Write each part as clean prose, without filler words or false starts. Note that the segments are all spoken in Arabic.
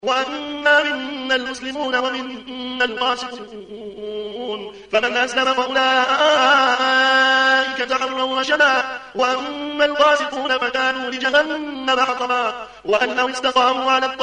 وأنا منا المسلمون ومنا القاسطون فمن أسلم فأولئك تحروا رشدا وأما القاسطون فكانوا لجهنم حطبا وأن لو استقاموا على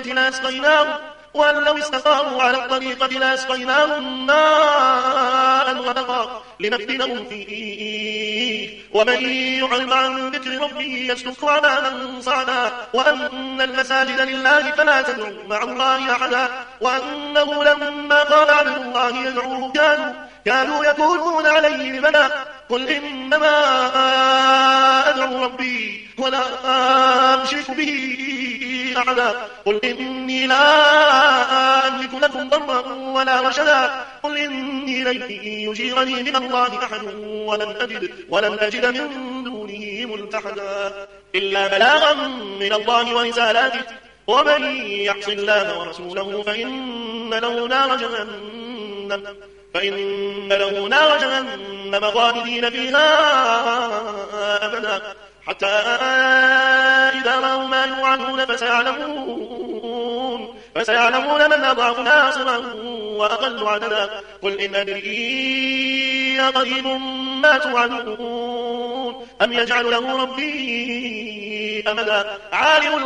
الطريقة لأسقيناهم ماء غدقا لنفتنهم فيه ومن يعرض عن ذكر ربه يسلكه عذابا صعدا وأن المساجد لله فلا تدعوا مع الله أحدا وأنه لما قال عبد الله يدعوه كانوا يقولون عليه لبدا قل إنما أدعو ربي ولا أشرك به أحدا قل إني لا أملك لكم ضرا ولا رشدا قل إني لن يجيرني من الله أحد ولن أجد من دونه ملتحدا إلا بلاغا من الله ورسالاته ومن يعص الله ورسوله فإن له نار جهنم خالدين فيها أبدا حتى إذا رأوا ما يوعدون فسيعلمون من أضعف ناصرا وأقل عددا قل إن أدري قريب ما توعدون أم يجعل له ربي أمدا عالم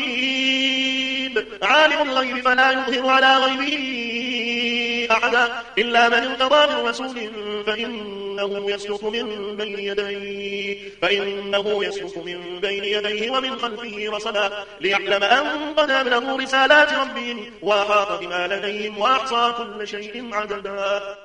الغيب فلا يظهر على غيبه أحدا إلا من ارتضى من رسول فإنه يسلك من بين يديه ومن خلفه رصدا ليعلم أن قد أبلغوا رسالات ربهم وأحاط بما لديهم وأحصى كل شيء عددا